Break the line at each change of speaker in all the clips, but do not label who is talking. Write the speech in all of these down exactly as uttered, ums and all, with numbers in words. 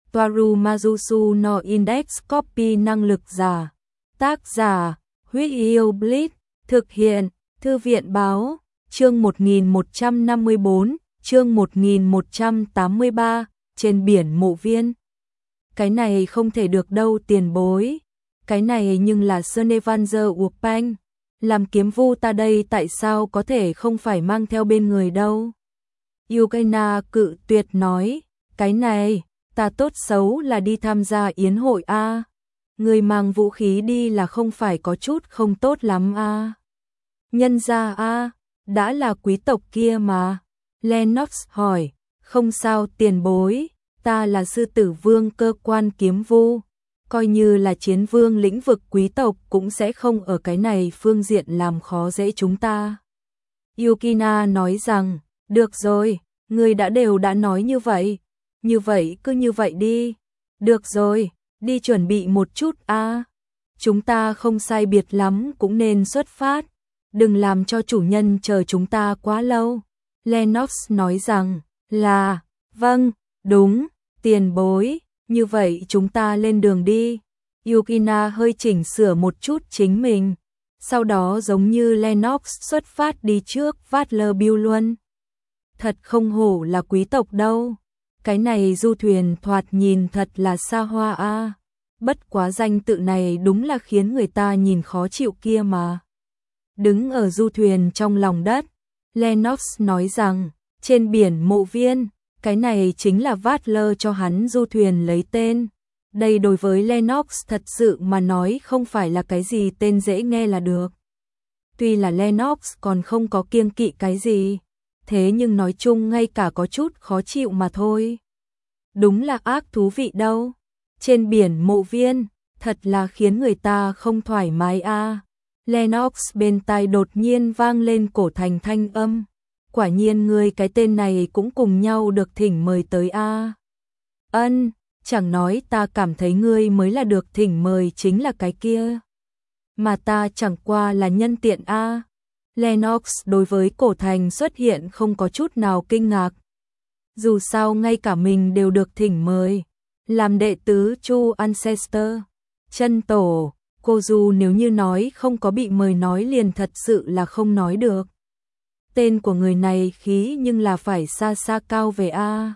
Toaru Majusu no Index Copy năng lực giả. Tác giả, Huyết Yêu Blitz, thực hiện, Thư viện báo, chương một nghìn một trăm năm mươi bốn, chương một nghìn một trăm tám mươi ba, trên biển mộ viên. Cái này không thể được đâu tiền bối. Cái này nhưng là Snevanzer Urpanh. Làm kiếm vu ta đây tại sao có thể không phải mang theo bên người đâu. Yukina cự tuyệt nói, cái này, ta tốt xấu là đi tham gia yến hội a. Người mang vũ khí đi là không phải có chút không tốt lắm a. Nhân gia a, đã là quý tộc kia mà. Lennox hỏi, không sao tiền bối, ta là sư tử vương cơ quan kiếm vu. Coi như là chiến vương lĩnh vực quý tộc cũng sẽ không ở cái này phương diện làm khó dễ chúng ta. Yukina nói rằng, được rồi, người đã đều đã nói như vậy. Như vậy cứ như vậy đi. Được rồi, đi chuẩn bị một chút a. Chúng ta không sai biệt lắm cũng nên xuất phát. Đừng làm cho chủ nhân chờ chúng ta quá lâu. Lennox nói rằng, là, vâng, đúng, tiền bối. Như vậy chúng ta lên đường đi. Yukina hơi chỉnh sửa một chút chính mình. Sau đó giống như Lennox xuất phát đi trước Vatlerbill luôn. Thật không hổ là quý tộc đâu. Cái này du thuyền thoạt nhìn thật là xa hoa a. Bất quá danh tự này đúng là khiến người ta nhìn khó chịu kia mà. Đứng ở du thuyền trong lòng đất, Lennox nói rằng, trên biển mộ viên, cái này chính là Vatler cho hắn du thuyền lấy tên. Đây đối với Lennox thật sự mà nói không phải là cái gì tên dễ nghe là được. Tuy là Lennox còn không có kiêng kỵ cái gì, thế nhưng nói chung ngay cả có chút khó chịu mà thôi. Đúng là ác thú vị đâu. Trên biển mộ viên, thật là khiến người ta không thoải mái a. Lennox bên tai đột nhiên vang lên cổ thành thanh âm. Quả nhiên người cái tên này cũng cùng nhau được thỉnh mời tới a. Ân, chẳng nói ta cảm thấy ngươi mới là được thỉnh mời chính là cái kia. Mà ta chẳng qua là nhân tiện a. Lennox đối với cổ thành xuất hiện không có chút nào kinh ngạc. Dù sao ngay cả mình đều được thỉnh mời. Làm đệ tứ Chu Ancestor, chân tổ, cô dù nếu như nói không có bị mời nói liền thật sự là không nói được. Tên của người này khí nhưng là phải xa xa cao về a.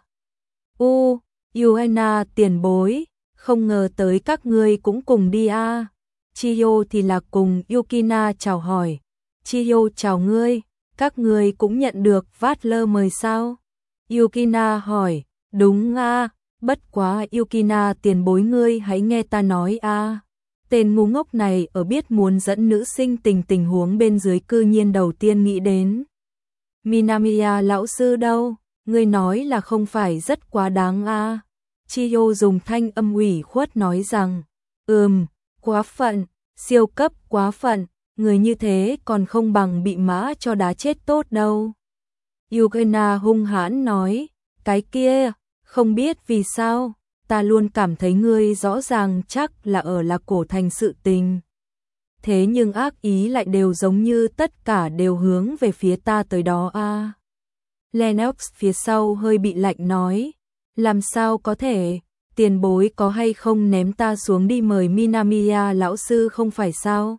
U, Yuena tiền bối, không ngờ tới các ngươi cũng cùng đi a. Chiyo thì là cùng Yukina chào hỏi. Chiyo chào ngươi, các ngươi cũng nhận được Vatler mời sao? Yukina hỏi, đúng a, bất quá Yukina tiền bối ngươi hãy nghe ta nói a. Tên ngu ngốc này ở biết muốn dẫn nữ sinh tình tình huống bên dưới cư nhiên đầu tiên nghĩ đến. Minamiya lão sư đâu, ngươi nói là không phải rất quá đáng a. Chiyo dùng thanh âm ủy khuất nói rằng, ừm, quá phận, siêu cấp quá phận, người như thế còn không bằng bị mã cho đá chết tốt đâu. Yukina hung hãn nói, cái kia, không biết vì sao, ta luôn cảm thấy ngươi rõ ràng chắc là ở là cổ thành sự tình. Thế nhưng ác ý lại đều giống như tất cả đều hướng về phía ta tới đó a. À. Lennox phía sau hơi bị lạnh nói, làm sao có thể, tiền bối có hay không ném ta xuống đi mời Minamiya lão sư không phải sao?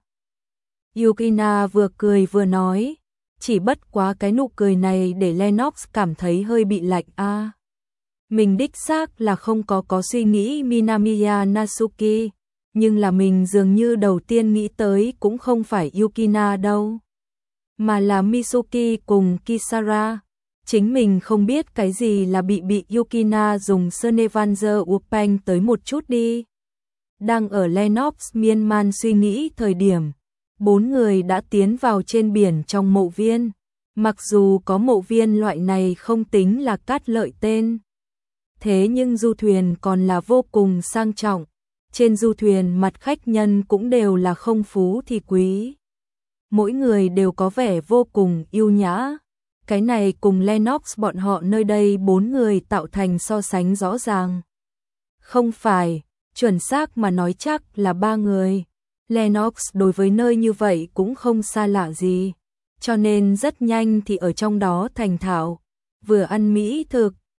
Yukina vừa cười vừa nói, chỉ bất quá cái nụ cười này để Lennox cảm thấy hơi bị lạnh a. À. Mình đích xác là không có có suy nghĩ Minamiya Natsuki, nhưng là mình dường như đầu tiên nghĩ tới cũng không phải Yukina đâu, mà là Mitsuki cùng Kisara. Chính mình không biết cái gì là bị bị Yukina dùng Snevanzer Urpanh tới một chút đi. Đang ở Lennox miên man suy nghĩ thời điểm, bốn người đã tiến vào trên biển trong mộ viên. Mặc dù có mộ viên loại này không tính là cát lợi tên, thế nhưng du thuyền còn là vô cùng sang trọng. Trên du thuyền mặt khách nhân cũng đều là không phú thì quý. Mỗi người đều có vẻ vô cùng yêu nhã. Cái này cùng Lennox bọn họ nơi đây bốn người tạo thành so sánh rõ ràng. Không phải, chuẩn xác mà nói chắc là ba người. Lennox đối với nơi như vậy cũng không xa lạ gì. Cho nên rất nhanh thì ở trong đó thành thạo. Vừa ăn mỹ thực,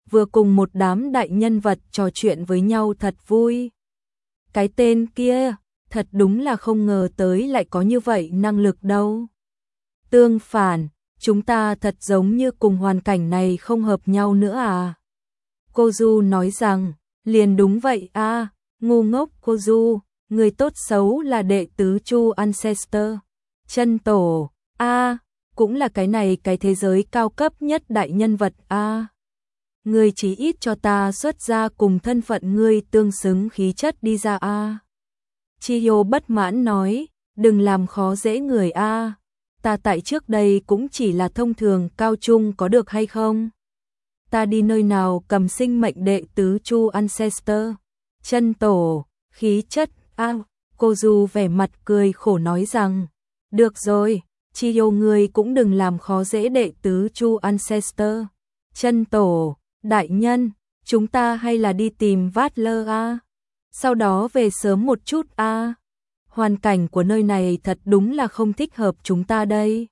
vừa cùng một đám đại nhân vật trò chuyện với nhau thật vui. Cái tên kia, thật đúng là không ngờ tới lại có như vậy năng lực đâu. Tương phản, chúng ta thật giống như cùng hoàn cảnh này không hợp nhau nữa à. Cô Du nói rằng, liền đúng vậy a, ngu ngốc cô Du, người tốt xấu là đệ tứ Chu Ancestor, chân tổ, a, cũng là cái này cái thế giới cao cấp nhất đại nhân vật a. Ngươi chỉ ít cho ta xuất ra cùng thân phận ngươi tương xứng khí chất đi ra a. Chiyo bất mãn nói, đừng làm khó dễ người a. Ta tại trước đây cũng chỉ là thông thường cao trung có được hay không? Ta đi nơi nào cầm sinh mệnh đệ tứ Chu Ancestor, chân tổ, khí chất a. Cô Du vẻ mặt cười khổ nói rằng, được rồi, Chiyo ngươi cũng đừng làm khó dễ đệ tứ Chu Ancestor, chân tổ, đại nhân, chúng ta hay là đi tìm Vatler a. Sau đó về sớm một chút a. Hoàn cảnh của nơi này thật đúng là không thích hợp chúng ta đây.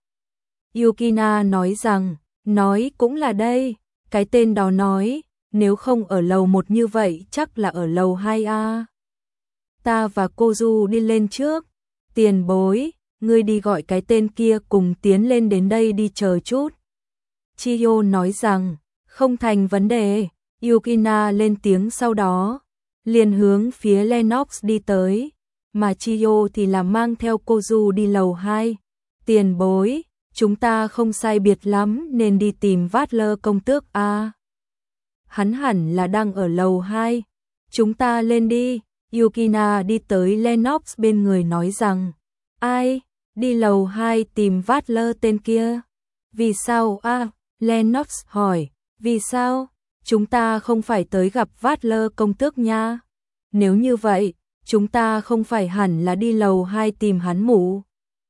Yukina nói rằng, nói cũng là đây, cái tên đó nói, nếu không ở lầu một như vậy chắc là ở lầu hai a. Ta và cô Du đi lên trước, tiền bối, ngươi đi gọi cái tên kia cùng tiến lên đến đây đi chờ chút. Chiyo nói rằng, không thành vấn đề, Yukina lên tiếng sau đó, liền hướng phía Lennox đi tới, mà Chiyo thì là mang theo cô Du đi lầu hai. Tiền bối, chúng ta không sai biệt lắm nên đi tìm Vatler công tước a. Hắn hẳn là đang ở lầu hai, chúng ta lên đi. Yukina đi tới Lennox bên người nói rằng, ai, đi lầu hai tìm Vatler tên kia. Vì sao a? Lennox hỏi, vì sao? Chúng ta không phải tới gặp Vatler công tước nha. Nếu như vậy, chúng ta không phải hẳn là đi lầu hai tìm hắn mụ.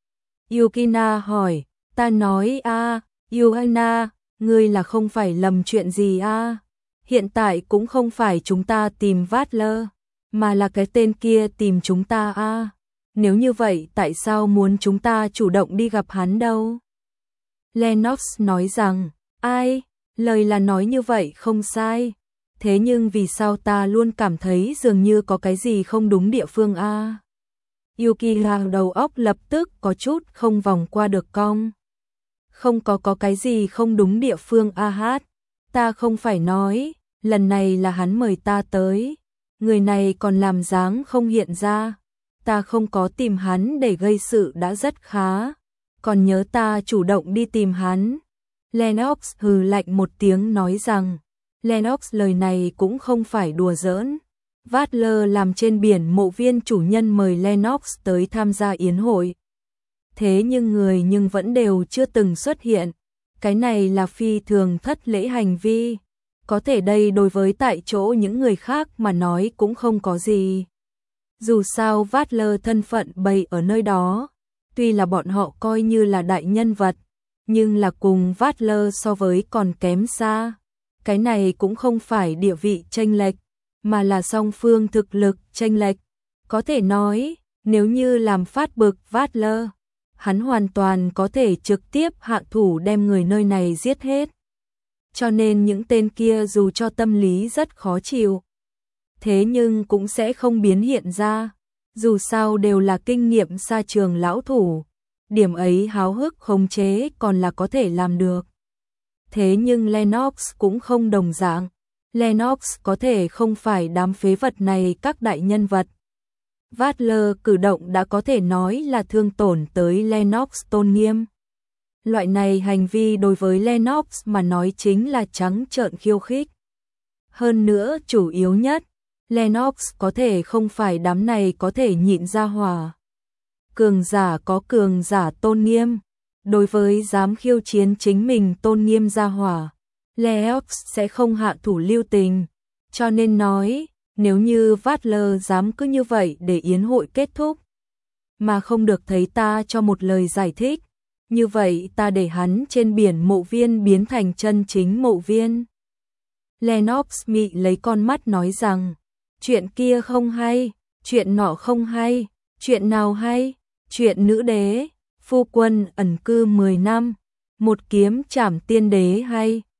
Yukina hỏi, ta nói a, Yukina, ngươi là không phải lầm chuyện gì a? Hiện tại cũng không phải chúng ta tìm Vatler, mà là cái tên kia tìm chúng ta a. Nếu như vậy tại sao muốn chúng ta chủ động đi gặp hắn đâu? Lennox nói rằng, ai, lời là nói như vậy không sai. Thế nhưng vì sao ta luôn cảm thấy dường như có cái gì không đúng địa phương a? Yukina đầu óc lập tức có chút không vòng qua được cong. Không có có cái gì không đúng địa phương a hát. Ta không phải nói, lần này là hắn mời ta tới. Người này còn làm dáng không hiện ra. Ta không có tìm hắn để gây sự đã rất khá. Còn nhớ ta chủ động đi tìm hắn. Lennox hừ lạnh một tiếng nói rằng, Lennox lời này cũng không phải đùa giỡn. Vatler làm trên biển mộ viên chủ nhân mời Lennox tới tham gia yến hội. Thế nhưng người nhưng vẫn đều chưa từng xuất hiện. Cái này là phi thường thất lễ hành vi. Có thể đây đối với tại chỗ những người khác mà nói cũng không có gì. Dù sao Vatler thân phận bày ở nơi đó. Tuy là bọn họ coi như là đại nhân vật, nhưng là cùng Vatler so với còn kém xa. Cái này cũng không phải địa vị chênh lệch, mà là song phương thực lực chênh lệch. Có thể nói, nếu như làm phát bực Vatler, hắn hoàn toàn có thể trực tiếp hạ thủ đem người nơi này giết hết. Cho nên những tên kia dù cho tâm lý rất khó chịu, thế nhưng cũng sẽ không biến hiện ra. Dù sao đều là kinh nghiệm xa trường lão thủ, điểm ấy háo hức khống chế còn là có thể làm được. Thế nhưng Lennox cũng không đồng dạng. Lennox có thể không phải đám phế vật này các đại nhân vật. Vatler cử động đã có thể nói là thương tổn tới Lennox tôn nghiêm. Loại này hành vi đối với Lennox mà nói chính là trắng trợn khiêu khích. Hơn nữa chủ yếu nhất, Lennox có thể không phải đám này có thể nhịn ra hỏa. Cường giả có cường giả tôn nghiêm. Đối với dám khiêu chiến chính mình tôn nghiêm ra hỏa, Lennox sẽ không hạ thủ lưu tình. Cho nên nói, nếu như Vatler dám cứ như vậy để yến hội kết thúc, mà không được thấy ta cho một lời giải thích, như vậy ta để hắn trên biển mộ viên biến thành chân chính mộ viên. Lennox mị lấy con mắt nói rằng, chuyện kia không hay, chuyện nọ không hay, chuyện nào hay, chuyện nữ đế, phu quân ẩn cư mười năm, một kiếm trảm tiên đế hay.